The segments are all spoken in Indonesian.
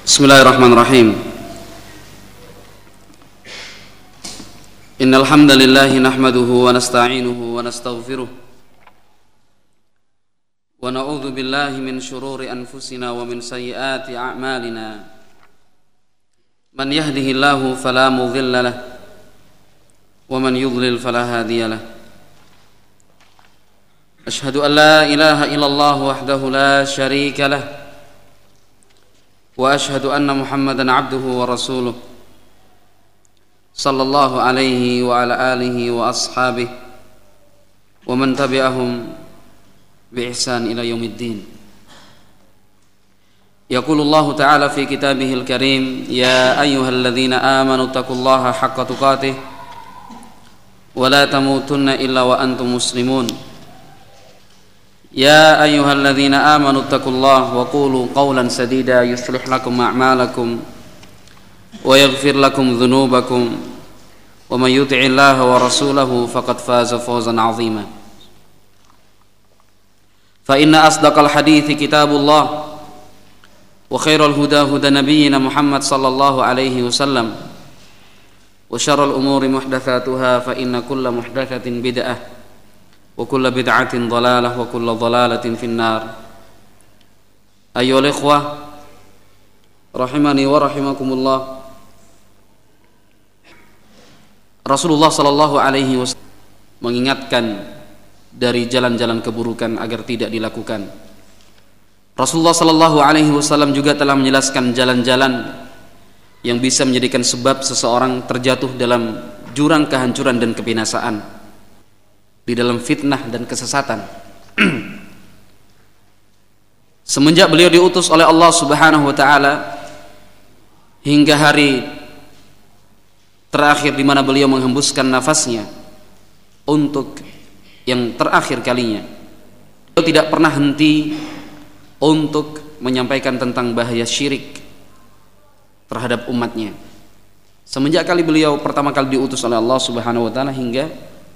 Bismillahirrahmanirrahim. Innal hamdalillah nahmaduhu wa nasta'inuhu wa nastaghfiruh wa na'udzu billahi min shururi anfusina wa min sayyiati a'malina. Man yahdihillahu fala mudilla lahu wa man yudlil fala hadiya lahu. Ashhadu an la ilaha illallah wahdahu la syarika lahu wa ashhadu anna Muhammadan abduhu wa rasuluh sallallahu alaihi wa ala alihi wa ashabihi wa man tabi'ahum bi ihsan ila yaumiddin. Yaqulullahu ta'ala fi kitabihil karim, ya ayyuhalladzina amanu taqullaha haqqa tuqatih wa la tamutunna illa wa antum muslimun. Ya ayyuhalladzina amanu taqullaha wa qulu qawlan sadida yuslih lakum a'malakum wa yaghfir lakum dhunubakum wa may yuti'illaha wa rasulahu faqad faza fawzan 'azima. Fa inna asdaqal hadithi kitabullah wa khairal huda huda nabiyyina Muhammad sallallahu alaihi wasallam wa syarrul umuri muhdatsatuha fa inna kulla muhdatsatin bid'ah wa kulla bid'atin dhalalah wa kulla dhalalatin finnar. Ayyuhal ikhwah rahimani wa rahimakumullah. Rasulullah sallallahu alaihi wasallam mengingatkan dari jalan-jalan keburukan agar tidak dilakukan. Rasulullah sallallahu alaihi wasallam juga telah menjelaskan jalan-jalan yang bisa menjadikan sebab seseorang terjatuh dalam jurang kehancuran dan kebinasaan, di dalam fitnah dan kesesatan. Semenjak beliau diutus oleh Allah Subhanahu wa taala hingga hari terakhir di mana beliau menghembuskan nafasnya untuk yang terakhir kalinya, beliau tidak pernah henti untuk menyampaikan tentang bahaya syirik terhadap umatnya. Semenjak kali beliau pertama kali diutus oleh Allah Subhanahu wa taala hingga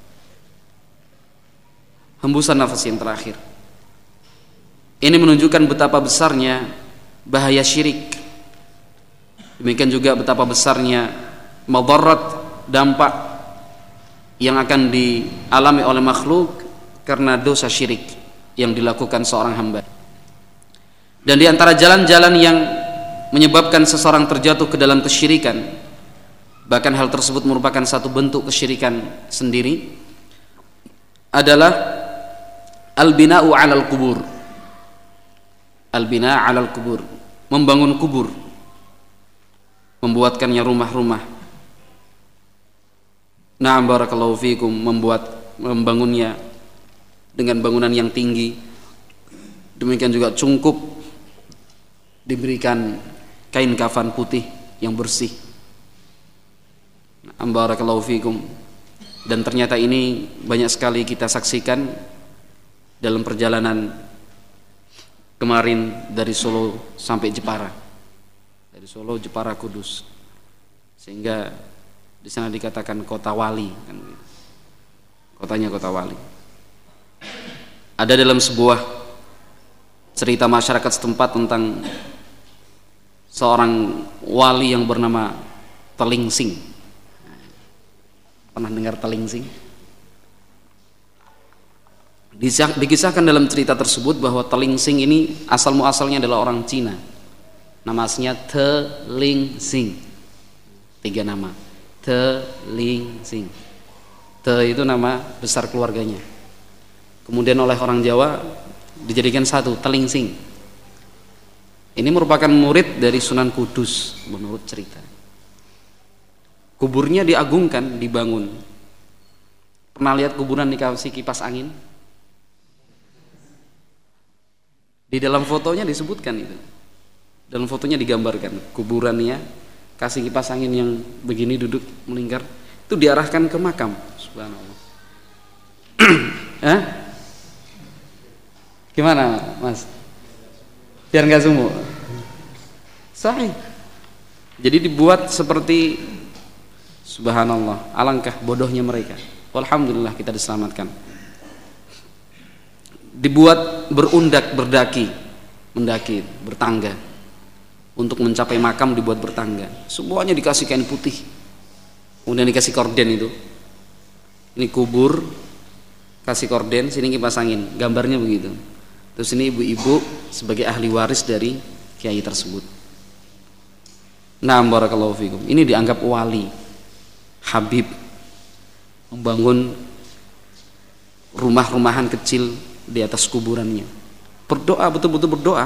hembusan nafas yang terakhir. Ini menunjukkan betapa besarnya bahaya syirik. Demikian juga betapa besarnya madarat, dampak yang akan dialami oleh makhluk karena dosa syirik yang dilakukan seorang hamba. Dan di antara jalan-jalan yang menyebabkan seseorang terjatuh ke dalam kesyirikan, bahkan hal tersebut merupakan satu bentuk kesyirikan sendiri, adalah al-bina'u 'alal kubur. Al-bina' 'alal kubur, membangun kubur, membuatkannya rumah-rumah. Na'am barakallahu fikum, membangunnya dengan bangunan yang tinggi. Demikian juga cungkup diberikan kain kafan putih yang bersih. Na'am barakallahu fikum. Dan ternyata ini banyak sekali kita saksikan dalam perjalanan kemarin dari Solo sampai Jepara, dari Solo, Jepara, Kudus, sehingga di sana dikatakan kota wali, kan? Kotanya kota wali. Ada dalam sebuah cerita masyarakat setempat tentang seorang wali yang bernama Telingsing. Pernah dengar Telingsing? Dikisahkan dalam cerita tersebut bahwa Telingsing ini asal muasalnya adalah orang Cina. Nama aslinya Telingsing. 3 nama. Telingsing. Te itu nama besar keluarganya. Kemudian oleh orang Jawa dijadikan satu, Telingsing. Ini merupakan murid dari Sunan Kudus menurut cerita. Kuburnya diagungkan, dibangun. Pernah lihat kuburan dikasih kipas angin? Di dalam fotonya disebutkan itu. Dalam fotonya digambarkan kuburannya, kasih kipas angin yang begini duduk melingkar, itu diarahkan ke makam. Subhanallah. Gimana Mas? Biar nggak sumuk. Sahih. Jadi dibuat seperti, subhanallah, alangkah bodohnya mereka. Alhamdulillah kita diselamatkan. Dibuat berundak, berdaki, mendaki, bertangga untuk mencapai makam dibuat bertangga. Semuanya dikasih kain putih, kemudian dikasih korden itu. Ini kubur, kasih korden, sini kipas angin, gambarnya begitu. Terus ini ibu-ibu sebagai ahli waris dari kiai tersebut. Nah, barakallahu fikum. Ini dianggap wali, habib, membangun rumah-rumahan kecil di atas kuburannya. Berdoa, betul-betul berdoa.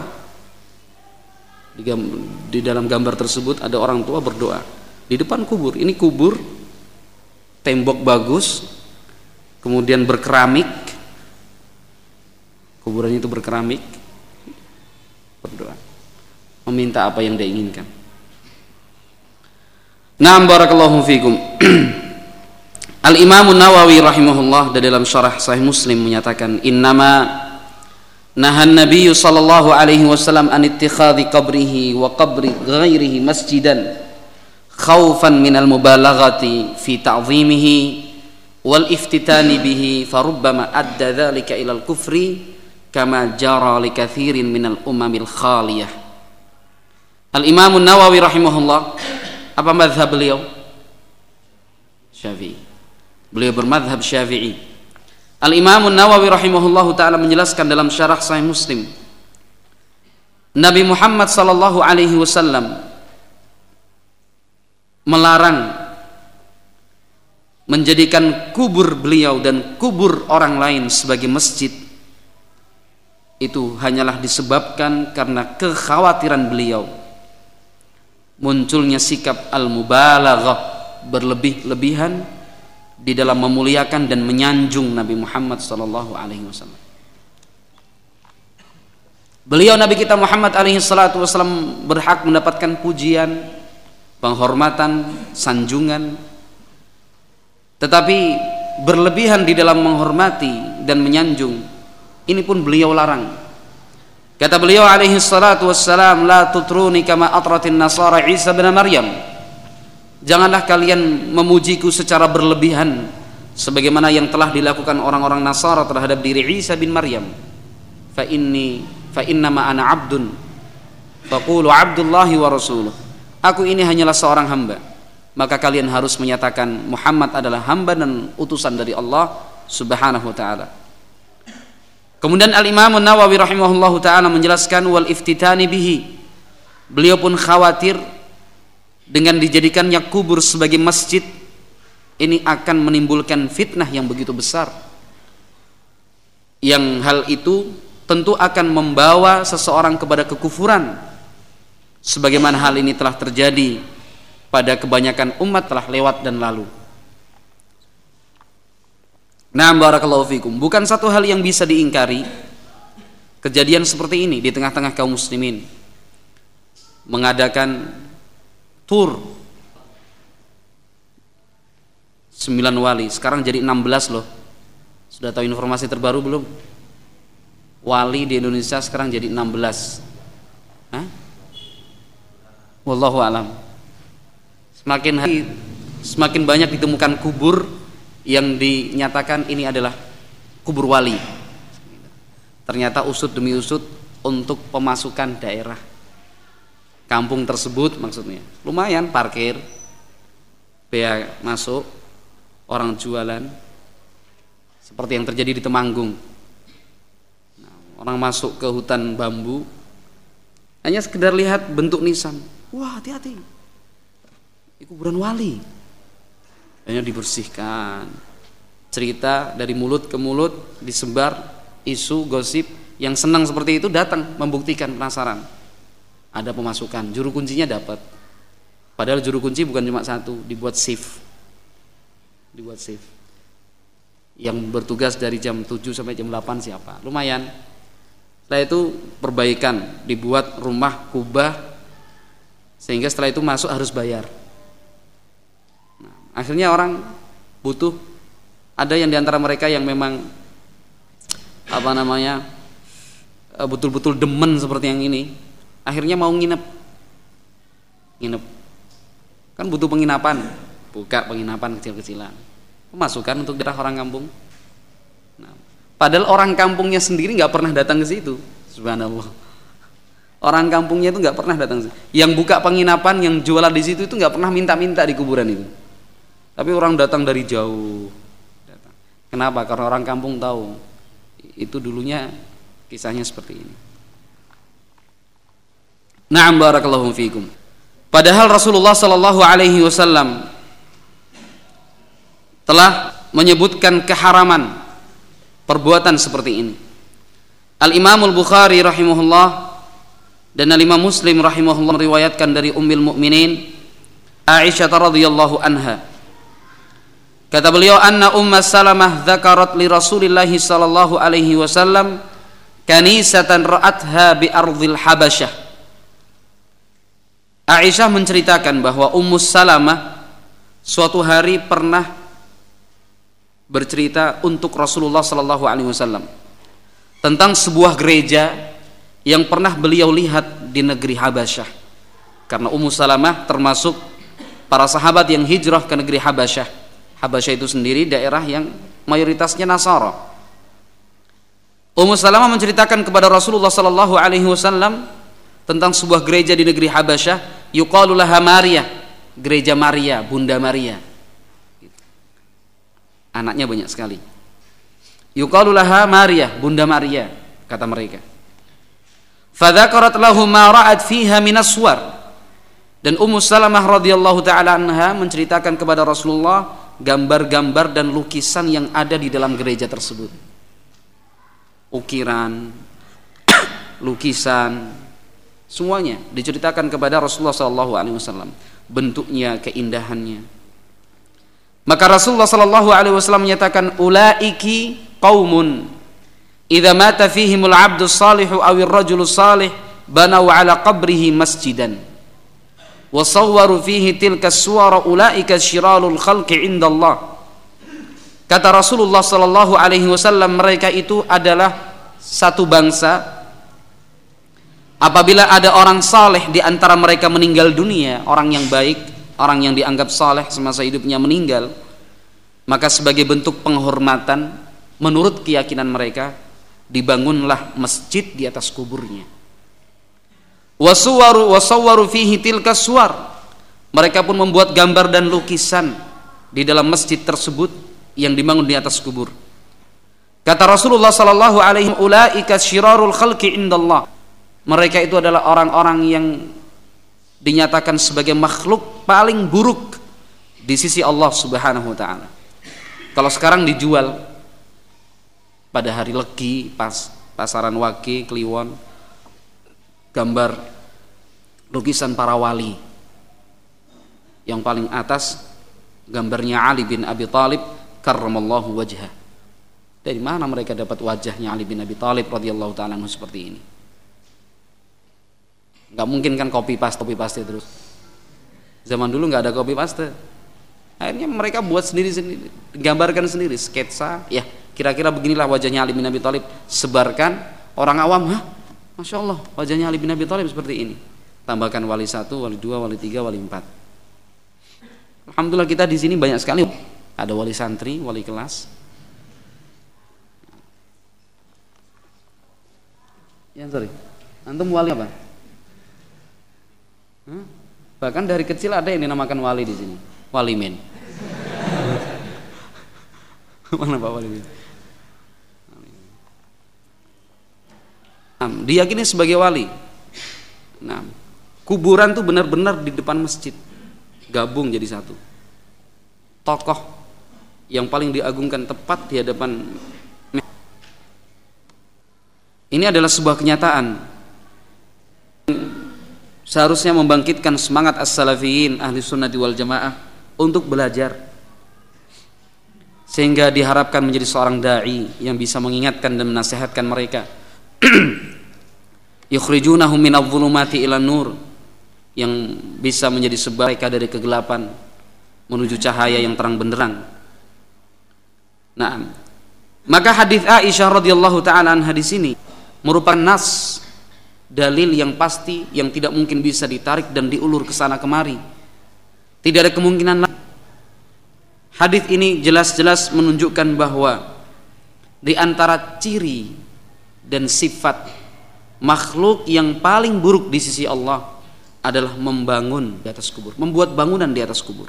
Di dalam gambar tersebut ada orang tua berdoa di depan kubur. Ini kubur, tembok bagus, kemudian berkeramik. Kuburannya itu berkeramik. Berdoa, meminta apa yang dia inginkan. Naam barakallahu fikum. Al-Imam Nawawi rahimahullah dalam syarah Sahih Muslim menyatakan, innama nahan Nabi sallallahu alaihi wasallam an ittikhadhi qabrihi wa qabri ghairihi masjidan khaufan minal mubalaghati fi ta'zimihi wal iftitani bihi farubbama adda dhalika ilal kufri kama jara li katsirin minal umamil khaliyah. Al-Imam Nawawi rahimahullah, apa mazhab beliau? Syafi'i. Beliau bermadhab Syafi'i. Al-Imam Nawawi rahimahullahu taala menjelaskan dalam syarah Sahih Muslim, Nabi Muhammad sallallahu alaihi wasallam melarang menjadikan kubur beliau dan kubur orang lain sebagai masjid. Itu hanyalah disebabkan karena kekhawatiran beliau munculnya sikap al-mubalaghah, berlebih-lebihan di dalam memuliakan dan menyanjung Nabi Muhammad sallallahu alaihi wasallam. Beliau Nabi kita Muhammad alaihi salatu wasallam berhak mendapatkan pujian, penghormatan, sanjungan. Tetapi berlebihan di dalam menghormati dan menyanjung, ini pun beliau larang. Kata beliau alaihi salatu wassalam, la tutruni kama atratin nasara Isa bin Maryam. Janganlah kalian memujiku secara berlebihan sebagaimana yang telah dilakukan orang-orang Nasara terhadap diri Isa bin Maryam. Fa innama ana abdun faqulu abdullahi wa rasuluh. Aku ini hanyalah seorang hamba, maka kalian harus menyatakan Muhammad adalah hamba dan utusan dari Allah subhanahu wa ta'ala. Kemudian Al-Imam Nawawi rahimahullahu ta'ala menjelaskan wal iftitani bihi. Beliau pun khawatir dengan dijadikannya kubur sebagai masjid ini akan menimbulkan fitnah yang begitu besar, yang hal itu tentu akan membawa seseorang kepada kekufuran, sebagaimana hal ini telah terjadi pada kebanyakan umat telah lewat dan lalu. Nah, barakallahu fikum, bukan satu hal yang bisa diingkari kejadian seperti ini di tengah-tengah kaum muslimin, mengadakan tur 9 wali, sekarang jadi 16 loh. Sudah tahu informasi terbaru belum? Wali di Indonesia sekarang jadi 16. Hah? Wallahu alam. Semakin banyak ditemukan kubur yang dinyatakan ini adalah kubur wali. Ternyata usut demi usut untuk pemasukan daerah kampung tersebut, maksudnya lumayan, parkir, bea masuk, orang jualan, seperti yang terjadi di Temanggung. Nah, orang masuk ke hutan bambu hanya sekedar lihat bentuk nisan, wah hati-hati, ini kuburan wali. Hanya dibersihkan, cerita dari mulut ke mulut disebar, isu gosip, yang senang seperti itu datang membuktikan, penasaran. Ada pemasukan, juru kuncinya dapat. Padahal juru kunci bukan cuma satu, dibuat shift. Yang bertugas dari jam 7 sampai jam 8 siapa? Lumayan. Setelah itu perbaikan, dibuat rumah kubah, sehingga setelah itu masuk harus bayar. Nah, akhirnya orang butuh, ada yang diantara mereka yang memang betul-betul demen seperti yang ini. Akhirnya mau nginep, kan butuh penginapan, buka penginapan kecil-kecilan, pemasukan untuk daerah orang kampung. Nah, padahal orang kampungnya sendiri nggak pernah datang ke situ, subhanallah. Orang kampungnya itu nggak pernah datang. Yang buka penginapan, yang jualan di situ itu nggak pernah minta-minta di kuburan itu. Tapi orang datang dari jauh. Kenapa? Karena orang kampung tahu itu dulunya kisahnya seperti ini. Na'am barakallahu fiikum. Padahal Rasulullah sallallahu alaihi wasallam telah menyebutkan keharaman perbuatan seperti ini. Al-Imam Al-Bukhari rahimahullah dan Al-Imam Muslim rahimahullah meriwayatkan dari Ummul Mukminin Aisyah radhiyallahu anha. Kata beliau, anna Ummu Salamah dzakarat li Rasulillah sallallahu alaihi wasallam kanisatan ra'atha bi ardhil Habasyah. Aisyah menceritakan bahwa Ummu Salamah suatu hari pernah bercerita untuk Rasulullah sallallahu alaihi wasallam tentang sebuah gereja yang pernah beliau lihat di negeri Habasyah. Karena Ummu Salamah termasuk para sahabat yang hijrah ke negeri Habasyah. Habasyah itu sendiri daerah yang mayoritasnya Nasara. Ummu Salamah menceritakan kepada Rasulullah sallallahu alaihi wasallam tentang sebuah gereja di negeri Habasyah, yuqalu laha Maria, gereja Maria, Bunda Maria. Anaknya banyak sekali. Yuqalu laha Maria, Bunda Maria, kata mereka. Fadzakarat lahu ma ra'at fiha minas suwar. Dan Ummu Salamah radhiyallahu taala anha menceritakan kepada Rasulullah gambar-gambar dan lukisan yang ada di dalam gereja tersebut. Ukiran, lukisan, semuanya diceritakan kepada Rasulullah sallallahu alaihi wasallam, bentuknya, keindahannya. Maka Rasulullah sallallahu alaihi wasallam menyatakan, ulaiki qaumun idza mata fihimul 'abdu shalihu awir rajulu salih banau 'ala qabrihi masjidan wa sawwaru fihi tilka suwara ulaika syiralul khalqi indallah. Kata Rasulullah sallallahu alaihi wasallam, mereka itu adalah satu bangsa. Apabila ada orang saleh di antara mereka meninggal dunia, orang yang baik, orang yang dianggap saleh semasa hidupnya meninggal, maka sebagai bentuk penghormatan menurut keyakinan mereka dibangunlah masjid di atas kuburnya. Wasawwaru fihi tilka suwar. Mereka pun membuat gambar dan lukisan di dalam masjid tersebut yang dibangun di atas kubur. Kata Rasulullah sallallahu alaihi wasallam, ulaika syirarul khalqi indallah. Mereka itu adalah orang-orang yang dinyatakan sebagai makhluk paling buruk di sisi Allah Subhanahu wa taala. Kalau sekarang dijual pada hari Legi, pas pasaran Wage, Kliwon, gambar lukisan para wali. Yang paling atas gambarnya Ali bin Abi Thalib karramallahu wajhah. Dari mana mereka dapat wajahnya Ali bin Abi Thalib radhiyallahu taala seperti ini? Nggak mungkin kan copy paste terus. Zaman dulu nggak ada copy paste. Akhirnya mereka buat sendiri, gambarkan sendiri, sketsa. Ya, kira-kira beginilah wajahnya Ali bin Abi Thalib. Sebarkan, orang awam, masya Allah, wajahnya Ali bin Abi Thalib seperti ini. Tambahkan wali 1, wali 2, wali 3, wali 4. Alhamdulillah kita di sini banyak sekali. Ada wali santri, wali kelas. Ya, sorry. Antum wali apa? Bahkan dari kecil ada yang dinamakan wali di sini, wali men. Mana Pak wali men? Diyakini sebagai wali. Nah, kuburan tuh benar-benar di depan masjid, gabung jadi satu. Tokoh yang paling diagungkan tepat di hadapan. Ini adalah sebuah kenyataan. Seharusnya membangkitkan semangat as-salafiyin ahli sunnati wal jamaah untuk belajar, sehingga diharapkan menjadi seorang da'i yang bisa mengingatkan dan menasihatkan mereka. Yukhrijunahum minadh dhulumati ilan nur, yang bisa menjadi sebab mereka dari kegelapan menuju cahaya yang terang benderang. Nah, maka hadis Aisyah radhiyallahu taala anha di sini merupakan nas, dalil yang pasti yang tidak mungkin bisa ditarik dan diulur ke sana kemari. Tidak ada kemungkinan lain. Hadis ini jelas-jelas menunjukkan bahwa di antara ciri dan sifat makhluk yang paling buruk di sisi Allah adalah membangun di atas kubur, membuat bangunan di atas kubur.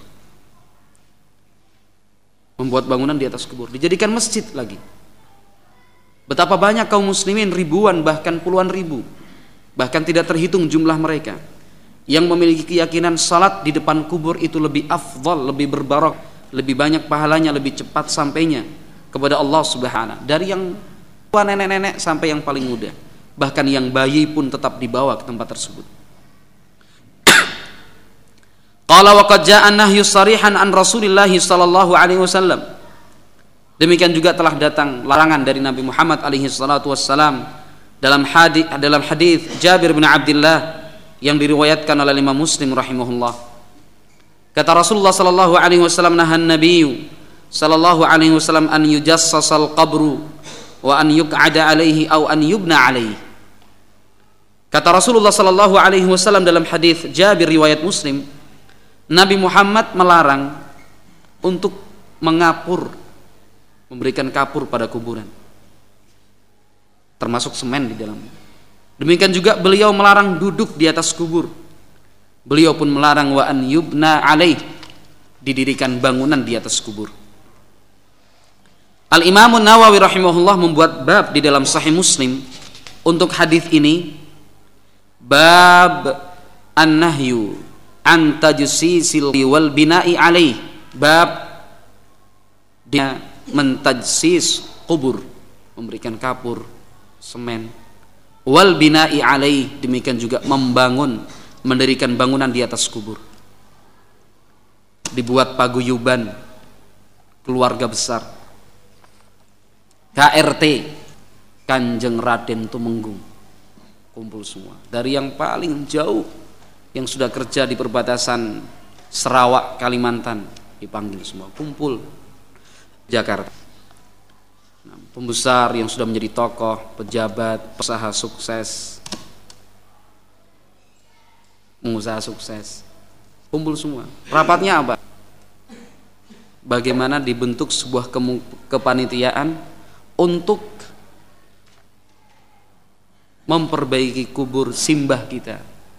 Membuat bangunan di atas kubur, dijadikan masjid lagi. Betapa banyak kaum muslimin, ribuan bahkan puluhan ribu, bahkan tidak terhitung jumlah mereka, yang memiliki keyakinan salat di depan kubur itu lebih afdal, lebih berbarokah, lebih banyak pahalanya, lebih cepat sampainya kepada Allah Subhanahu, dari yang tua nenek-nenek sampai yang paling muda, bahkan yang bayi pun tetap dibawa ke tempat tersebut. Qala wa qad jaa'a nahyu sharihan an Rasulillah sallallahu alaihi wasallam. Demikian juga telah datang larangan dari Nabi Muhammad alaihi salatu wassalam dalam hadis Jabir bin Abdullah yang diriwayatkan oleh Imam Muslim rahimahullah. Kata Rasulullah sallallahu alaihi wasallam, nahan nabiyyu sallallahu alaihi wasallam an yujassasal qabru wa an yuq'ada alaihi aw an yubna alaihi. Kata Rasulullah sallallahu alaihi wasallam dalam hadis Jabir riwayat Muslim, Nabi Muhammad melarang untuk mengapur, memberikan kapur pada kuburan, termasuk semen di dalamnya. Demikian juga beliau melarang duduk di atas kubur. Beliau pun melarang wa an yubna alaih, didirikan bangunan di atas kubur. Al-Imam Nawawi rahimahullah membuat bab di dalam Sahih Muslim untuk hadis ini, bab an-nahyu an tajsisil wal bina'i alaih, bab dia mentajsis kubur, memberikan kapur, semen, wal bina'i alaih, demikian juga membangun, mendirikan bangunan di atas kubur, dibuat paguyuban keluarga besar, KRT Kanjeng Raden Tumenggung, kumpul semua dari yang paling jauh, yang sudah kerja di perbatasan Sarawak Kalimantan, dipanggil semua, kumpul Jakarta. Nah, pembesar yang sudah menjadi tokoh, pejabat, pengusaha sukses, kumpul semua. Rapatnya apa? Bagaimana dibentuk sebuah kepanitiaan untuk memperbaiki kubur simbah kita.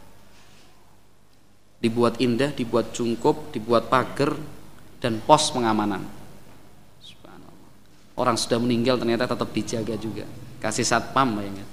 Dibuat indah, dibuat cungkup, dibuat pagar dan pos pengamanan. Orang sudah meninggal ternyata tetap dijaga juga, kasih satpam, bayangkan.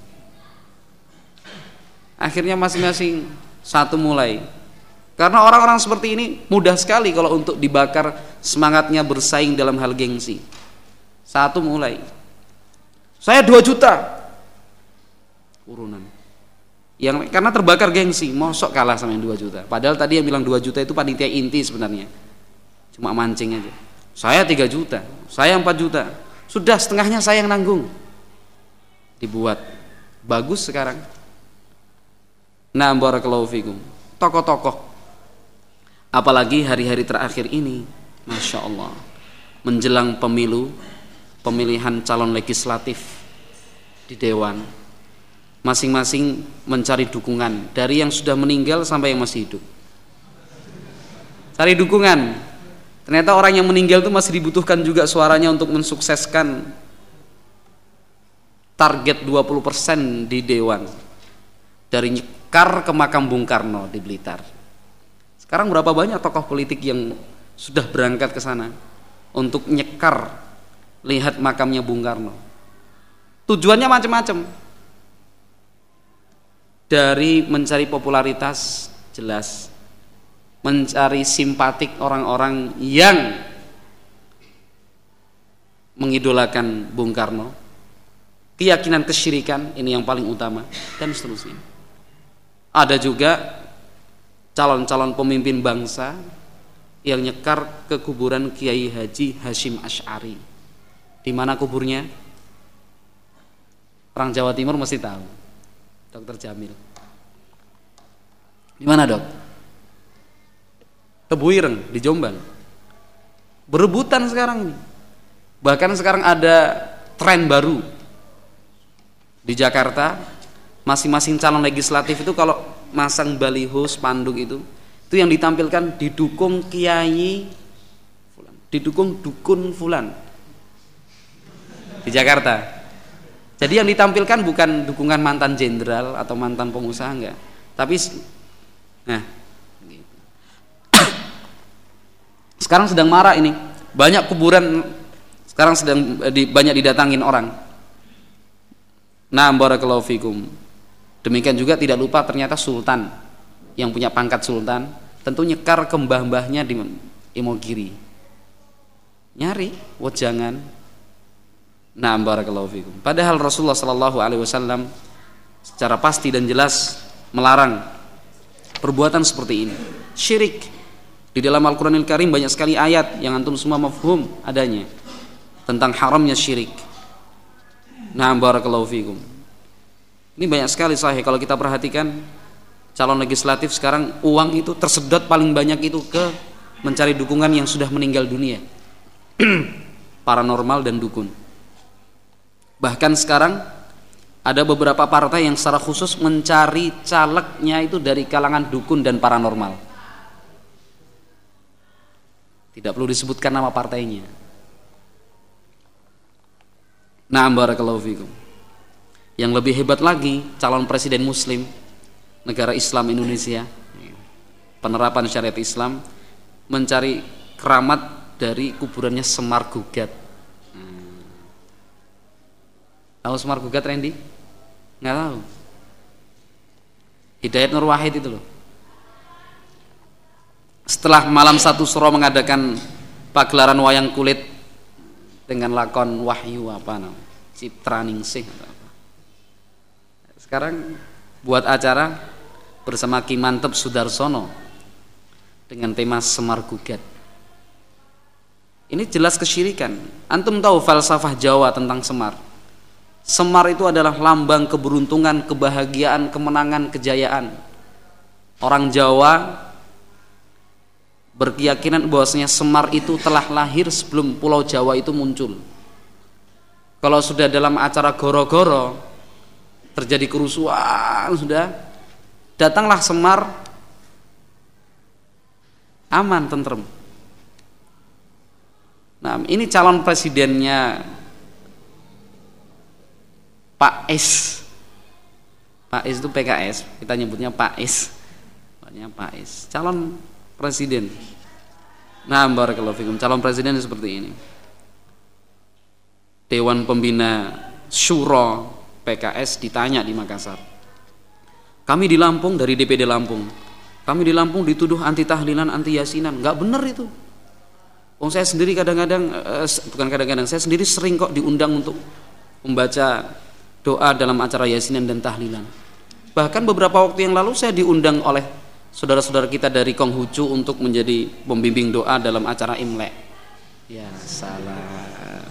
Akhirnya masing-masing satu mulai, karena orang-orang seperti ini mudah sekali kalau untuk dibakar semangatnya bersaing dalam hal gengsi. Satu mulai, saya 2 juta urunan, yang karena terbakar gengsi, mosok kalah sama yang 2 juta. Padahal tadi yang bilang 2 juta itu panitia inti sebenarnya, cuma mancing aja. Saya 3 juta, saya 4 juta, sudah setengahnya saya yang nanggung. Dibuat bagus sekarang. Nah, barakallahu fikum, tokoh-tokoh, apalagi hari-hari terakhir ini, Masya Allah, menjelang pemilu, pemilihan calon legislatif di Dewan, masing-masing mencari dukungan dari yang sudah meninggal sampai yang masih hidup. Cari dukungan. Ternyata orang yang meninggal itu masih dibutuhkan juga suaranya untuk mensukseskan target 20% di Dewan, dari Nyekar ke makam Bung Karno di Blitar. Sekarang berapa banyak tokoh politik yang sudah berangkat ke sana untuk nyekar, lihat makamnya Bung Karno. Tujuannya macam-macam. Dari mencari popularitas, jelas, mencari simpatik orang-orang yang mengidolakan Bung Karno, keyakinan kesyirikan, ini yang paling utama, dan seterusnya. Ada juga calon-calon pemimpin bangsa yang nyekar ke kuburan Kiai Haji Hashim Asy'ari. Di mana kuburnya? Orang Jawa Timur mesti tahu, Dr. Jamil. Di mana, Dok? Kebuireng di Jombang. Berebutan sekarang ini. Bahkan sekarang ada tren baru di Jakarta, masing-masing calon legislatif itu kalau masang baliho spanduk itu yang ditampilkan didukung kiai fulan, didukung dukun fulan. Di Jakarta Jadi yang ditampilkan bukan dukungan mantan jenderal atau mantan pengusaha, enggak. Tapi nah, gitu. Sekarang sedang marak ini. Banyak kuburan sekarang sedang banyak didatangin orang. Nah, barakallahu fikum. Demikian juga tidak lupa ternyata sultan yang punya pangkat sultan tentu nyekar ke mbah-mbahnya di Imogiri. Nyari wejangan. Nah, barakallahu fikum. Padahal Rasulullah sallallahu alaihi wasallam secara pasti dan jelas melarang perbuatan seperti ini. Syirik. Di dalam Al-Qur'anil Karim banyak sekali ayat yang antum semua mafhum adanya tentang haramnya syirik. Nah, barakallahu fikum. Ini banyak sekali sahih kalau kita perhatikan calon legislatif sekarang uang itu tersedot paling banyak itu ke mencari dukungan yang sudah meninggal dunia. Paranormal dan dukun. Bahkan sekarang ada beberapa partai yang secara khusus mencari calegnya itu dari kalangan dukun dan paranormal. Tidak perlu disebutkan nama partainya. Na'am barakallahu fikum. Yang lebih hebat lagi, calon presiden muslim negara Islam Indonesia, penerapan syariat Islam, mencari keramat dari kuburannya Semar Gugat. Tahu Semar Gugat, Randy? Nggak tahu. Hidayat Nur Wahid itu loh. Setelah malam satu suro mengadakan pagelaran wayang kulit dengan lakon Wahyu apa namanya? Citra Ningsih atau apa. Sekarang buat acara bersama Ki Mantep Sudarsono dengan tema Semar Gugat. Ini jelas kesyirikan. Antum tahu falsafah Jawa tentang Semar? Semar itu adalah lambang keberuntungan, kebahagiaan, kemenangan, kejayaan. Orang Jawa berkeyakinan bahwasanya Semar itu telah lahir sebelum Pulau Jawa itu muncul. Kalau sudah dalam acara goro-goro terjadi kerusuhan, sudah datanglah Semar, aman, tentrem. Nah, ini calon presidennya Pak S. Pak S itu PKS, kita nyebutnya Pak S. Namanya Pak S. Calon presiden. Nah, barakallahu fikum, calon presiden seperti ini. Dewan Pembina Syuro PKS ditanya di Makassar. Kami di Lampung, dari DPD Lampung. Kami di Lampung dituduh anti tahlilan, anti yasinan. Enggak benar itu. Saya sendiri kadang-kadang saya sendiri sering kok diundang untuk membaca doa dalam acara yasinan dan tahlilan. Bahkan beberapa waktu yang lalu saya diundang oleh saudara-saudara kita dari Konghucu untuk menjadi pembimbing doa dalam acara Imlek. Ya salam.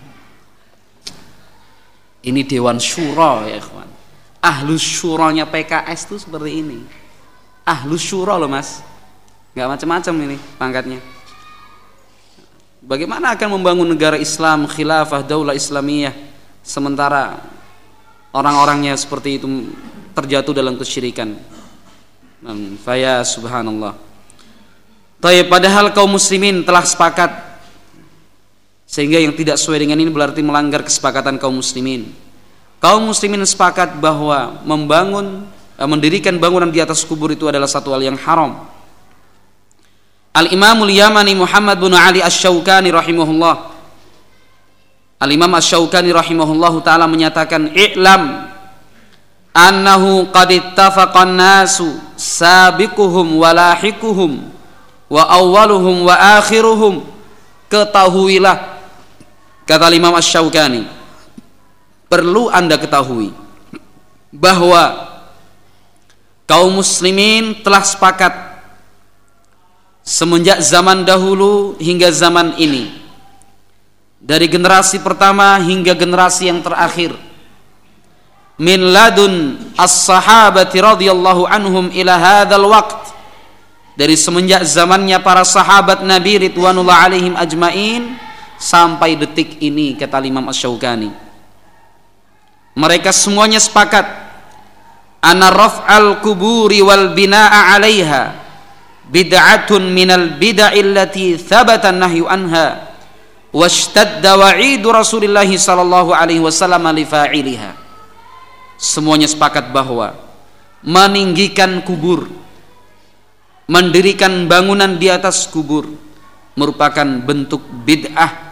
Ini Dewan Syuro ya ikhwan. Ahlus Syuronya PKS itu seperti ini. Ahlus Syuro loh mas. Gak macam-macam ini pangkatnya. Bagaimana akan membangun negara Islam, khilafah, daulah Islamiyah, sementara orang-orangnya seperti itu terjatuh dalam kesyirikan. Faya subhanallah. Padahal kaum muslimin telah sepakat, sehingga yang tidak sesuai dengan ini berarti melanggar kesepakatan kaum muslimin. Kaum muslimin sepakat bahwa mendirikan bangunan di atas kubur itu adalah satu hal yang haram. Al-Imamul Yamani Muhammad bin Ali Asy-Syaukani rahimahullah. Al-Imam Asy-Syaukani rahimahullah taala menyatakan, "I'lam annahu qad ittafaqan nasu sabiquhum wa lahiquhum wa awwaluhum wa akhiruhum." Ketahuilah, kata Imam Asy-Syaukani, perlu Anda ketahui bahwa kaum muslimin telah sepakat semenjak zaman dahulu hingga zaman ini, dari generasi pertama hingga generasi yang terakhir, min ladun as-sahabati radhiyallahu anhum ila hadzal waqt, dari semenjak zamannya para sahabat Nabi ridwanullah alaihim ajmain sampai detik ini, kata Imam Asy-Syaukani, mereka semuanya sepakat anna raf'al kuburi wal bina'a 'alaiha bid'atun minal bid'ah allati thabata an-nahyu anha washtadda wa'idu Rasulillah sallallahu alaihi wasallam li fa'iliha. Semuanya sepakat bahwa meninggikan kubur, mendirikan bangunan di atas kubur merupakan bentuk bid'ah,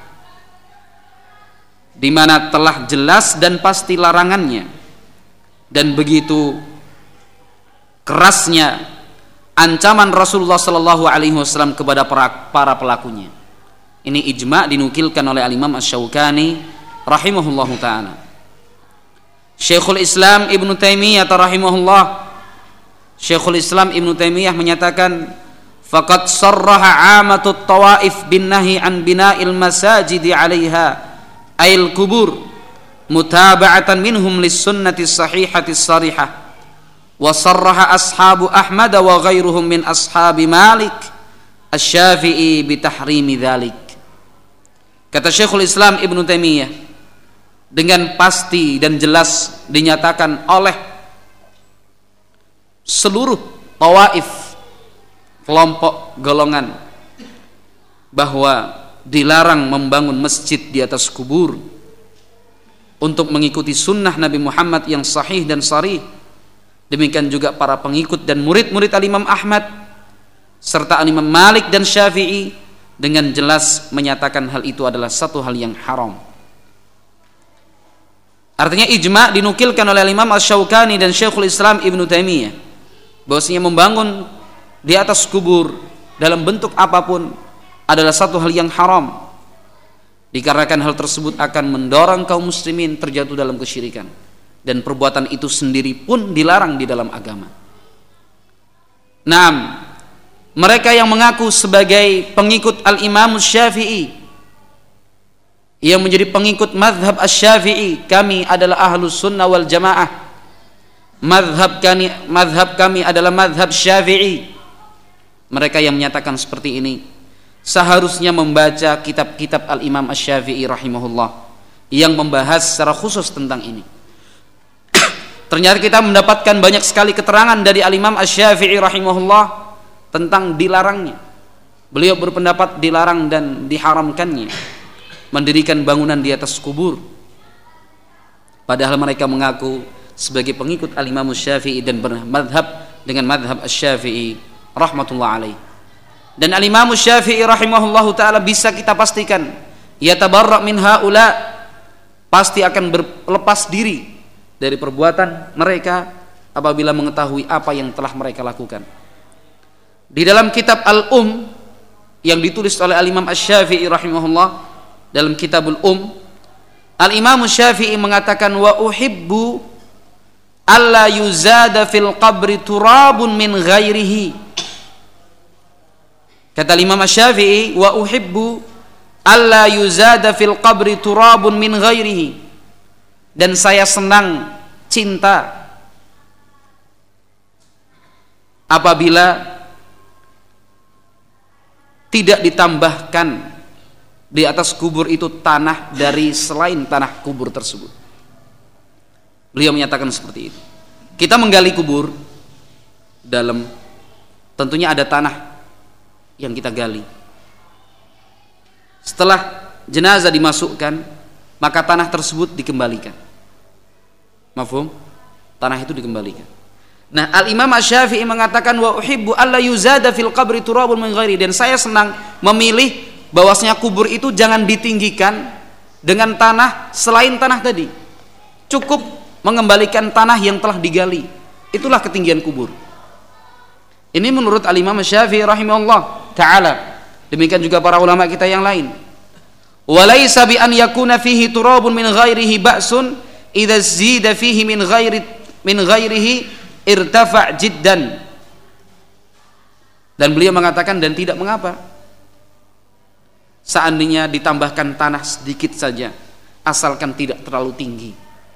di mana telah jelas dan pasti larangannya, dan begitu kerasnya ancaman Rasulullah sallallahu alaihi wasallam kepada para pelakunya. Ini ijma' dinukilkan oleh Al-Imam Asy-Syaukani rahimahullahu taala. Syekhul Islam Ibnu Taimiyah rahimahullah, Syekhul Islam Ibnu Taimiyah menyatakan, faqad sarraha 'amatut tawaif bin nahi an bina'il masajidi 'alaiha ail kubur mutaba'atan minhum lis sunnati sahihati sarihah, wa sarraha ashabu Ahmad wa ghairuhum min ashabi Malik Asy-Syafi'i bi tahrimi dzalik. Kata Syekhul Islam Ibnu Taimiyah, dengan pasti dan jelas dinyatakan oleh seluruh tawaif, kelompok golongan, bahwa dilarang membangun masjid di atas kubur untuk mengikuti sunnah Nabi Muhammad yang sahih dan sharih. Demikian juga para pengikut dan murid-murid Al-Imam Ahmad serta Al-Imam Malik dan Syafi'i dengan jelas menyatakan hal itu adalah satu hal yang haram. Artinya ijma' dinukilkan oleh Imam Asy-Syaukani dan Syekhul Islam Ibnu Taimiyah bahwasanya membangun di atas kubur dalam bentuk apapun adalah satu hal yang haram, dikarenakan hal tersebut akan mendorong kaum muslimin terjatuh dalam kesyirikan, dan perbuatan itu sendiri pun dilarang di dalam agama. Naam, mereka yang mengaku sebagai pengikut Al-Imam Syafi'i, yang menjadi pengikut mazhab Asy-Syafi'i, kami adalah ahlus sunnah wal jamaah, mazhab kami adalah mazhab Syafi'i. Mereka yang menyatakan seperti ini seharusnya membaca kitab-kitab Al-Imam Asy-Syafi'i rahimahullah yang membahas secara khusus tentang ini. Ternyata kita mendapatkan banyak sekali keterangan dari Al-Imam Asy-Syafi'i rahimahullah tentang dilarangnya. Beliau berpendapat dilarang dan diharamkannya mendirikan bangunan di atas kubur, padahal mereka mengaku sebagai pengikut Al-Imam Syafi'i dan bermadhab dengan madhab Asy-Syafi'i rahmatullah alaih. Dan Al-Imam Syafi'i rahimahullahu ta'ala bisa kita pastikan yatabarra' min haula, pasti akan berlepas diri dari perbuatan mereka apabila mengetahui apa yang telah mereka lakukan. Di dalam kitab Al-Um yang ditulis oleh Al-Imam Asy-Syafi'i rahimahullah, dalam Kitabul Al-Imam Syafi'i mengatakan, wa uhibbu alla yuzada fil qabri turabun min ghairihi. Kata Imam Syafi'i, wa uhibbu alla yuzada fil qabri turabun min ghairihi, dan saya senang, cinta apabila tidak ditambahkan di atas kubur itu tanah dari selain tanah kubur tersebut. Beliau menyatakan seperti itu. Kita menggali kubur, dalam tentunya ada tanah yang kita gali. Setelah jenazah dimasukkan, maka tanah tersebut dikembalikan. Mafhum? Tanah itu dikembalikan. Nah, Al-Imam Asy-Syafi'i mengatakan, wa uhibbu alla yuzada fil qabri turabun min ghairi, dan saya senang memilih bahwasanya kubur itu jangan ditinggikan dengan tanah selain tanah tadi. Cukup mengembalikan tanah yang telah digali. Itulah ketinggian kubur. Ini menurut Al-Imam Syafi'i rahimahullah ta'ala. Demikian juga para ulama kita yang lain. Walaysa bi an yakuna fihi turabun min ghairihi ba'sun idza zida fihi min ghairihi irtafa' jiddan. Dan beliau mengatakan, dan tidak mengapa seandainya ditambahkan tanah sedikit saja, asalkan tidak terlalu tinggi.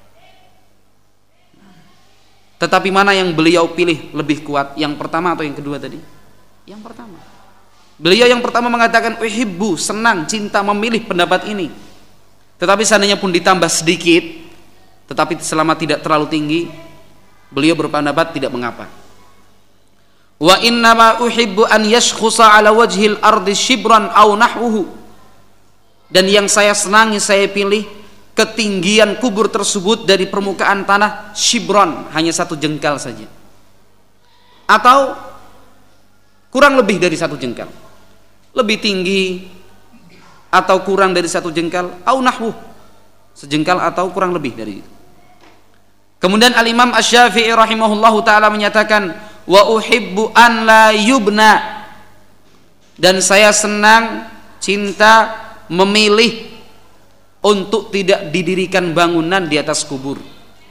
Tetapi mana yang beliau pilih lebih kuat, yang pertama atau yang kedua tadi? Yang pertama. Beliau yang pertama mengatakan uhibbu, senang, cinta, memilih pendapat ini. Tetapi seandainya pun ditambah sedikit, tetapi selama tidak terlalu tinggi, beliau berpendapat tidak mengapa. Wa innama uhibbu an yashkhusa ala wajhil ardi shibran aw nahwuhu. Dan yang saya senangi, saya pilih ketinggian kubur tersebut dari permukaan tanah shibron, hanya 1 jengkal saja, atau kurang lebih dari 1 jengkal, lebih tinggi atau kurang dari 1 jengkal, au nahwu, sejengkal atau kurang lebih dari itu. Kemudian Al-Imam Asy-Syafi'i rahimahullahu ta'ala menyatakan, wa uhibbu an la yubna, dan saya senang, cinta, memilih untuk tidak didirikan bangunan di atas kubur.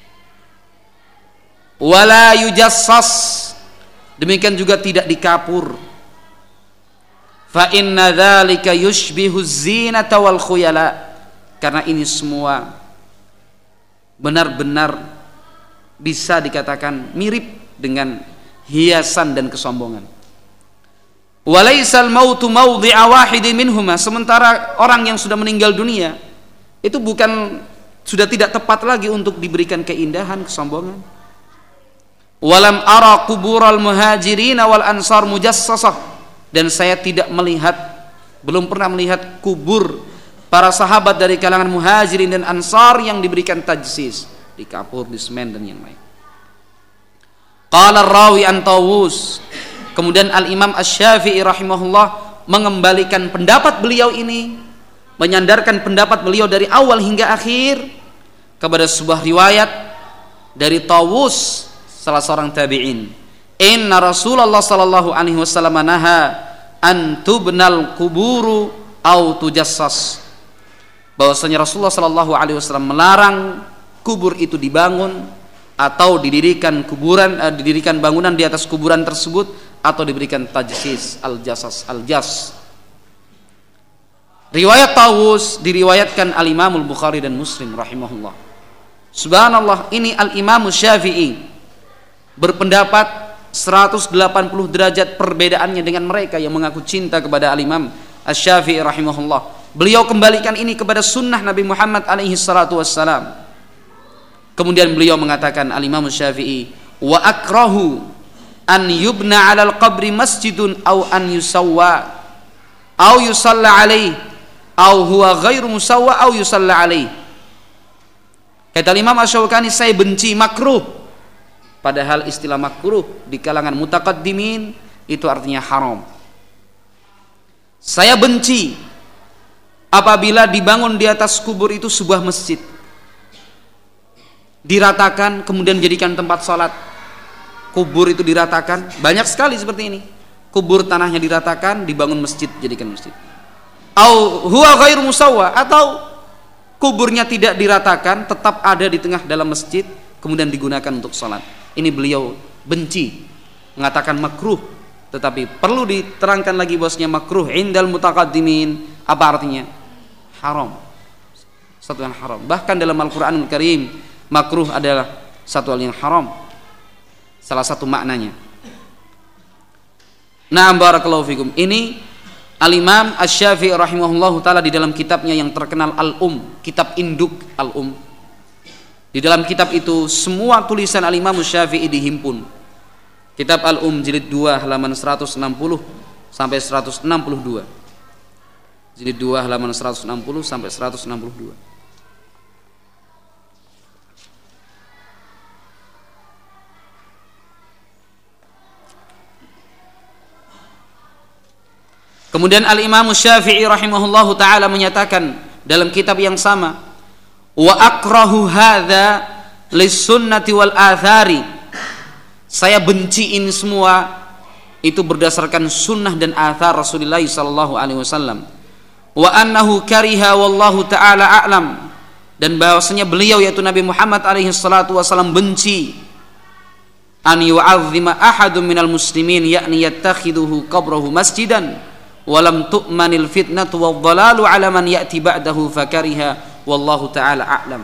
Wala yujassas, demikian juga tidak dikapur. Fa inna dzalika yushbihu zinata wal khuyala, karena ini semua benar-benar bisa dikatakan mirip dengan hiasan dan kesombongan. Walaisal mautu mawdi'a wahidin minhuma, sementara orang yang sudah meninggal dunia itu sudah tidak tepat lagi untuk diberikan keindahan, kesombongan. Walam ara kubural muhajirin wal ansar mujassasah, dan saya belum pernah melihat kubur para sahabat dari kalangan muhajirin dan ansar yang diberikan tajsis, dikapur, disemen dan yang lain. Qala ar-rawi an Tawus, kemudian Al-Imam Asy-Syafi'i rahimahullah mengembalikan pendapat beliau ini, menyandarkan pendapat beliau dari awal hingga akhir kepada sebuah riwayat dari Tawus, salah seorang tabi'in. Inna Rasulullah sallallahu alaihi wasallam naha an tubnal kuburu au tujassas, bahwasanya Rasulullah sallallahu alaihi wasallam melarang kubur itu dibangun atau didirikan bangunan di atas kuburan tersebut, atau diberikan tajsis, al-jas. Riwayat Tawus diriwayatkan Al-Imamul Bukhari dan Muslim rahimahullah. Subhanallah, ini Al-Imam Syafi'i berpendapat 180 derajat perbedaannya dengan mereka yang mengaku cinta kepada Al-Imam Asy-Syafi'i rahimahullah. Beliau kembalikan ini kepada sunnah Nabi Muhammad alaihi salatu wassalam. Kemudian beliau mengatakan, Al-Imam Syafi'i, wa akrahu an yubna 'alal qabri masjidun aw an yusawwa aw yusalla alaih aw huwa ghairu musawwa aw yusalla alaih. Kata Imam Asy-Syaukani, saya benci, makruh, padahal istilah makruh di kalangan mutaqaddimin itu artinya haram. Saya benci apabila dibangun di atas kubur itu sebuah masjid, diratakan kemudian dijadikan tempat sholat. Kubur itu diratakan, banyak sekali seperti ini. Kubur tanahnya diratakan, dibangun masjid, jadikan masjid. Au huwa ghairu musawwa, atau kuburnya tidak diratakan, tetap ada di tengah dalam masjid, kemudian digunakan untuk sholat. Ini beliau benci, mengatakan makruh. Tetapi perlu diterangkan lagi bahwasanya makruh indal mutaqaddimin apa artinya? Haram, satu yang haram. Bahkan dalam Al-Qur'anul Karim, makruh adalah satu hal yang haram, salah satu maknanya. Na'am, barakallahu fikum. Ini Al-Imam Asy-Syafi'i rahimahullahu taala di dalam kitabnya yang terkenal kitab induk Al-Um. Di dalam kitab itu semua tulisan Al-Imam Asy-Syafi'i dihimpun. Kitab Al-Um jilid 2 halaman 160 sampai 162. Jilid 2 halaman 160 sampai 162. Kemudian Al-Imam Syafi'i rahimahullahu ta'ala menyatakan dalam kitab yang sama, wa akrahu hadza lis-sunnati wal athari, saya benci ini semua itu berdasarkan sunnah dan athar Rasulullah sallallahu alaihi wasallam. Wa annahu kariha wallahu ta'ala a'lam, dan bahwasanya beliau yaitu Nabi Muhammad alaihi salatu wasallam benci an yu'azzima ahadun minal muslimin, yakni yattakhiduhu qabrahu masjidan walam tu'manil fitnatu wadh-dhalalu 'ala man ya'ti ba'dahu fakariha wallahu ta'ala a'lam.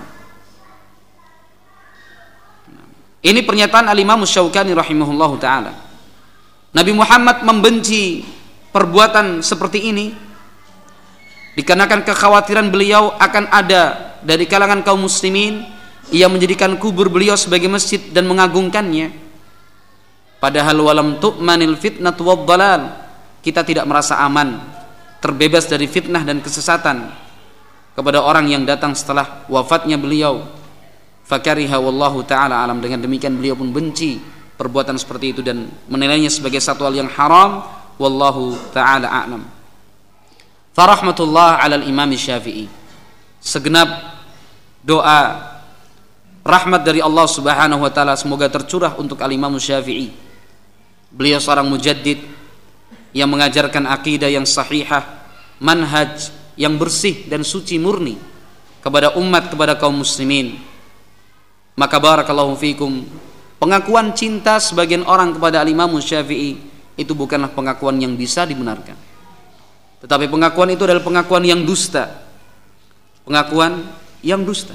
Ini pernyataan Al-Imam Syaukani rahimahullahu ta'ala. Nabi Muhammad membenci perbuatan seperti ini dikarenakan kekhawatiran beliau akan ada dari kalangan kaum muslimin yang menjadikan kubur beliau sebagai masjid dan mengagungkannya. Padahal walam tu'manil fitnatu wadh-dhalal, kita tidak merasa aman, terbebas dari fitnah dan kesesatan. kepada orang yang datang setelah wafatnya beliau. Fakariha wallahu ta'ala alam. Dengan demikian beliau pun benci perbuatan seperti itu dan menilainya sebagai satu hal yang haram. Wallahu ta'ala a'lam. Farahmatullah ala al-imam Syafi'i. Segenap doa rahmat dari Allah Subhanahu wa taala semoga tercurah untuk al-imam Syafi'i. Beliau seorang mujaddid yang mengajarkan akidah yang sahihah, manhaj yang bersih dan suci murni kepada umat, kepada kaum muslimin. Maka barakallahu fikum, pengakuan cinta sebagian orang kepada al-imam Syafi'i itu bukanlah pengakuan yang bisa dibenarkan, tetapi pengakuan itu adalah pengakuan yang dusta. Pengakuan yang dusta.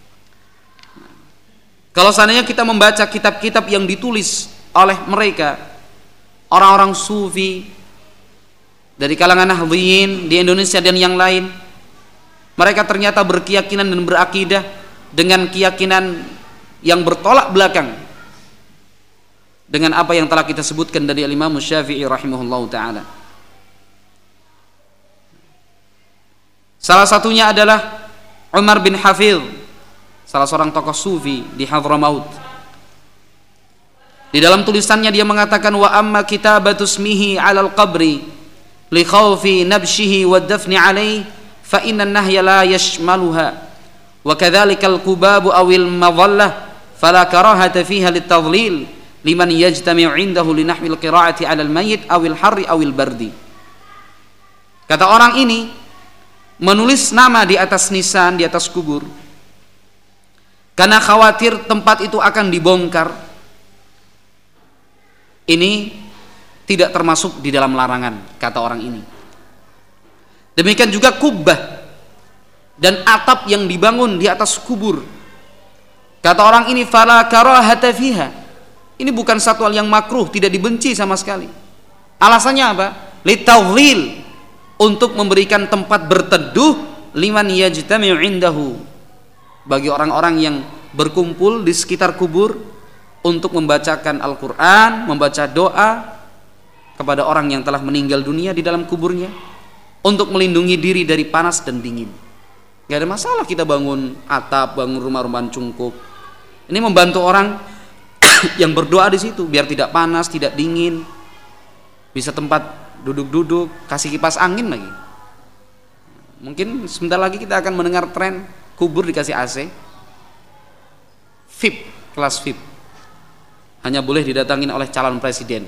Kalau seandainya kita membaca kitab-kitab yang ditulis oleh mereka, orang-orang sufi dari kalangan Nahdliyin di Indonesia dan yang lain, mereka ternyata berkeyakinan dan berakidah dengan keyakinan yang bertolak belakang dengan apa yang telah kita sebutkan dari Imam Syafi'i rahimahullahu taala. Salah satunya adalah Umar bin Hafidh, salah seorang tokoh sufi di Hadramaut. Di dalam tulisannya dia mengatakan, wa amma kitabatu ismihi 'alal qabri li khawfi nabshihi wa dafni 'alayhi fa inna an-nahya la yashmaluha wa kadzalika al-qubabu awil madhallah fala karahata fiha litadlil liman yajtami'u 'indahu li nahwi al-qira'ati 'ala al-mayyit awil harri awil bardi. Kata orang ini, menulis nama di atas nisan, di atas kubur, karena khawatir tempat itu akan dibongkar. Ini tidak termasuk di dalam larangan, kata orang ini. Demikian juga kubbah dan atap yang dibangun di atas kubur. Kata orang ini, fala karahata fiha. Ini bukan satu hal yang makruh, tidak dibenci sama sekali. Alasannya apa? Litawil, untuk memberikan tempat berteduh liman yajtami'u indahu, bagi orang-orang yang berkumpul di sekitar kubur untuk membacakan Al-Quran, membaca doa kepada orang yang telah meninggal dunia di dalam kuburnya, untuk melindungi diri dari panas dan dingin. Gak ada masalah kita bangun atap, bangun rumah-rumahan cungkup. Ini membantu orang yang berdoa di situ biar tidak panas, tidak dingin, bisa tempat duduk-duduk, kasih kipas angin lagi. Mungkin sebentar lagi kita akan mendengar tren kubur dikasih AC. VIP, kelas VIP. Hanya boleh didatangin oleh calon presiden.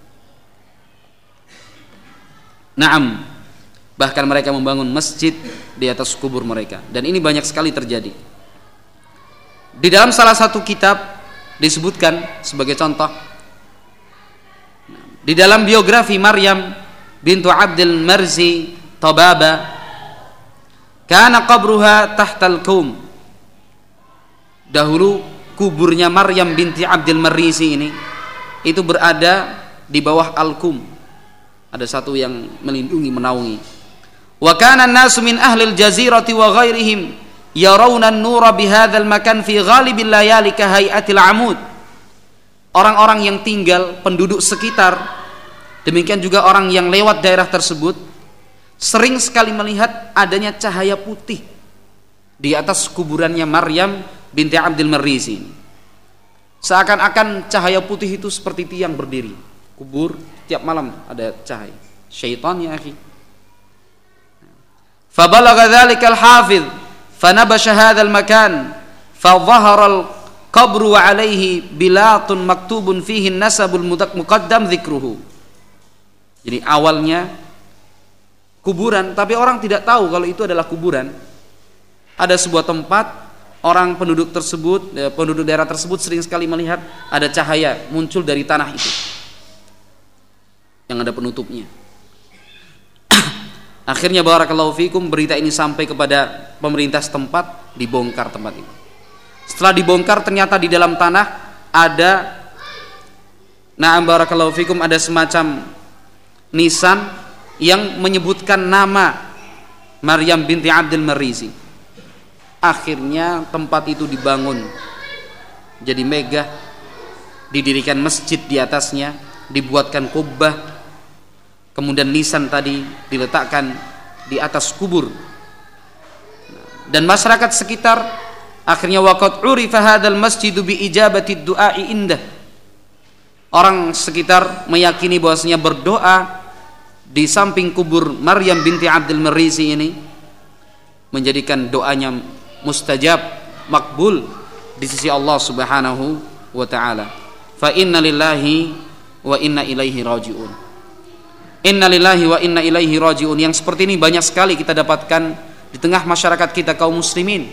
Naam. Bahkan mereka membangun masjid di atas kubur mereka, dan ini banyak sekali terjadi. Di dalam salah satu kitab disebutkan sebagai contoh, di dalam biografi Maryam bintu Abdul Marzi Tababa, kana qabruha tahtal kaum. Dahulu kuburnya Maryam binti Abdul Marzi ini itu berada di bawah al-kum. Ada satu yang melindungi, menaungi. Wa kana an-nasu min ahli al-jazirati wa ghairihim yarawna an-nura bihadzal makan fi ghalibil layali ka hayatil amud. Orang-orang yang tinggal, penduduk sekitar, demikian juga orang yang lewat daerah tersebut, sering sekali melihat adanya cahaya putih di atas kuburannya Maryam binti Abdul Marzi. Seakan-akan cahaya putih itu seperti tiang berdiri. Kubur tiap malam ada cahaya. Syaitan ya akhi. Fabalagha dzalikal hafidh fanabasha hadzal makan fadhahara al-qabru wa alayhi bilatun maktubun fihi an-nasabul muqaddam dzikruhu. Jadi awalnya kuburan, tapi orang tidak tahu kalau itu adalah kuburan. Ada sebuah tempat, orang penduduk tersebut, penduduk daerah tersebut sering sekali melihat ada cahaya muncul dari tanah itu yang ada penutupnya. Akhirnya barakallahu fikum, berita ini sampai kepada pemerintah setempat, dibongkar tempat itu. Setelah dibongkar ternyata di dalam tanah ada, na'am barakallahu fikum, ada semacam nisan yang menyebutkan nama Maryam binti Abdul Marzi. Akhirnya tempat itu dibangun jadi megah, didirikan masjid di atasnya, dibuatkan kubbah, kemudian nisan tadi diletakkan di atas kubur. dan masyarakat sekitar. Akhirnya waqad urifa hadzal masjidu bi ijabati du'a'i indah. Orang sekitar meyakini bahwasanya berdoa di samping kubur Maryam binti Abdul Marisi ini menjadikan doanya mustajab, makbul di sisi Allah Subhanahu wa taala. Fa inna lillahi wa inna ilaihi rajiun. Inna lillahi wa inna ilaihi rajiun. Yang seperti ini banyak sekali kita dapatkan di tengah masyarakat kita kaum muslimin.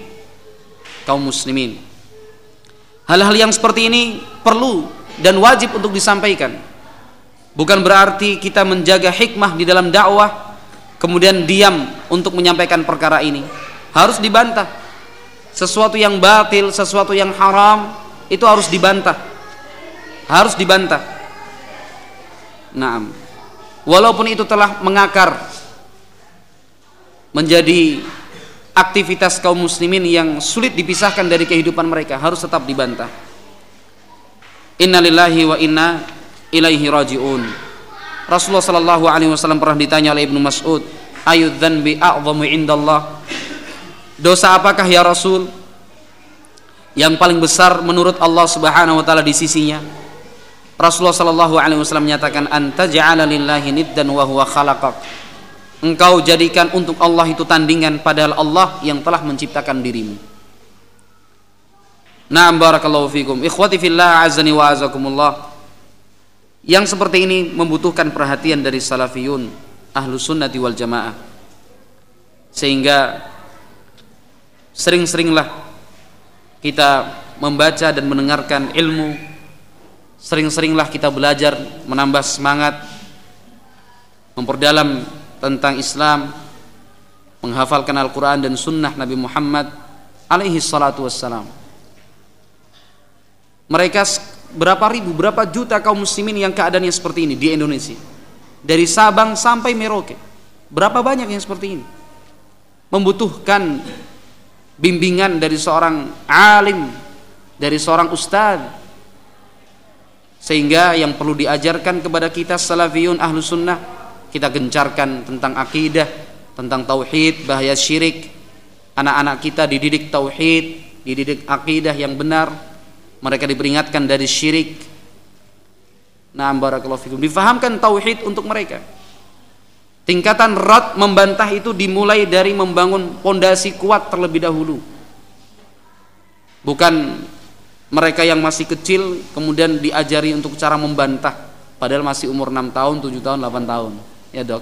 Hal-hal yang seperti ini perlu dan wajib untuk disampaikan. Bukan berarti kita menjaga hikmah di dalam dakwah kemudian diam untuk menyampaikan perkara ini. Harus dibantah. Sesuatu yang batil, sesuatu yang haram itu harus dibantah. Harus dibantah. Naam. Walaupun itu telah mengakar menjadi aktivitas kaum muslimin yang sulit dipisahkan dari kehidupan mereka, harus tetap dibantah. Inna lillahi wa inna ilaihi rajiun. Rasulullah sallallahu alaihi wasallam pernah ditanya oleh Ibnu Mas'ud, "Ayu dzanbi a'dhamu indallah?" Dosa apakah ya Rasul yang paling besar menurut Allah Subhanahu wa taala di sisinya? Rasulullah sallallahu alaihi wasallam menyatakan, "Anta ja'ala lillahi niddan wa huwa khalaqak." Engkau jadikan untuk Allah itu tandingan padahal Allah yang telah menciptakan dirimu. Na'am, barakallahu fikum. Ikhwati fillah, azani wa azakumullah. Yang seperti ini membutuhkan perhatian dari salafiyun, ahlu sunnati wal jamaah. Sehingga sering-seringlah kita membaca dan mendengarkan ilmu. Sering-seringlah kita belajar, menambah semangat, memperdalam tentang Islam, menghafalkan Al-Quran dan Sunnah Nabi Muhammad alaihi salatu wassalam. Mereka berapa ribu, berapa juta kaum muslimin yang keadaannya seperti ini di Indonesia, dari Sabang sampai Merauke. Berapa banyak yang seperti ini, membutuhkan bimbingan dari seorang alim, dari seorang ustadz. Sehingga yang perlu diajarkan kepada kita salafiyun ahlu sunnah, kita gencarkan tentang akidah, tentang tauhid, bahaya syirik. Anak-anak kita dididik tauhid, dididik akidah yang benar. Mereka diperingatkan dari syirik. Na'am, barakallahu fikum. Difahamkan tauhid untuk mereka. Tingkatan rad membantah itu dimulai dari membangun pondasi kuat terlebih dahulu. Bukan mereka yang masih kecil kemudian diajari untuk cara membantah padahal masih umur 6 tahun, 7 tahun, 8 tahun. Ya dok,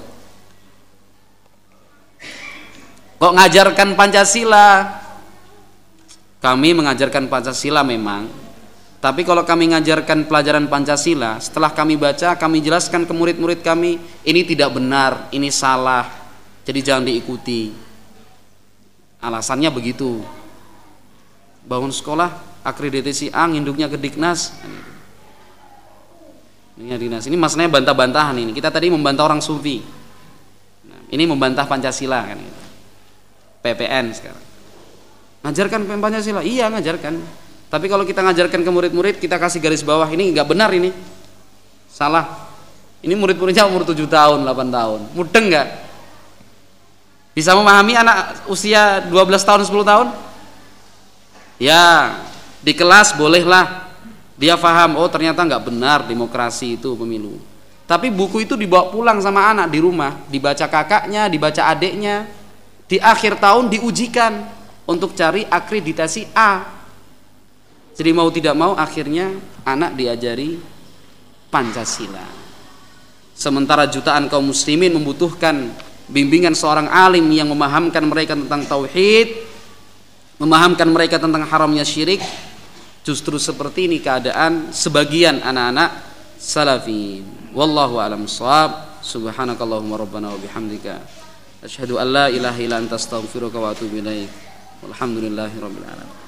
kok ngajarkan Pancasila? Kami mengajarkan Pancasila memang, tapi kalau kami mengajarkan pelajaran Pancasila, setelah kami baca, kami jelaskan ke murid-murid kami, ini tidak benar, ini salah, jadi jangan diikuti. Alasannya begitu. Bangun sekolah, akreditasi A, induknya ke Diknas. Ini masalahnya bantah-bantahan ini. Kita tadi membantah orang sufi. Nah, ini membantah Pancasila kan gitu. PPN sekarang. Ngajarkan Pancasila? Iya, ngajarkan. Tapi kalau kita ngajarkan ke murid-murid, kita kasih garis bawah, ini enggak benar ini. Salah. Ini murid-muridnya umur 7 tahun, 8 tahun. Mudeng enggak? Bisa memahami anak usia 12 tahun, 10 tahun? Ya, di kelas bolehlah dia paham, oh ternyata nggak benar demokrasi itu pemilu. Tapi buku itu dibawa pulang sama anak di rumah, dibaca kakaknya, dibaca adiknya. Di akhir tahun diujikan untuk cari akreditasi A. Jadi mau tidak mau akhirnya anak diajari Pancasila. Sementara jutaan kaum muslimin membutuhkan bimbingan seorang alim yang memahamkan mereka tentang tauhid, memahamkan mereka tentang haramnya syirik. Justru seperti ini keadaan sebagian anak-anak salafin. Wallahu a'lam shawab. Subhanakallahumma rabbana wa bihamdika asyhadu an la ilaha illa anta astaghfiruka wa atubu ilaik. Walhamdulillahirabbil alamin.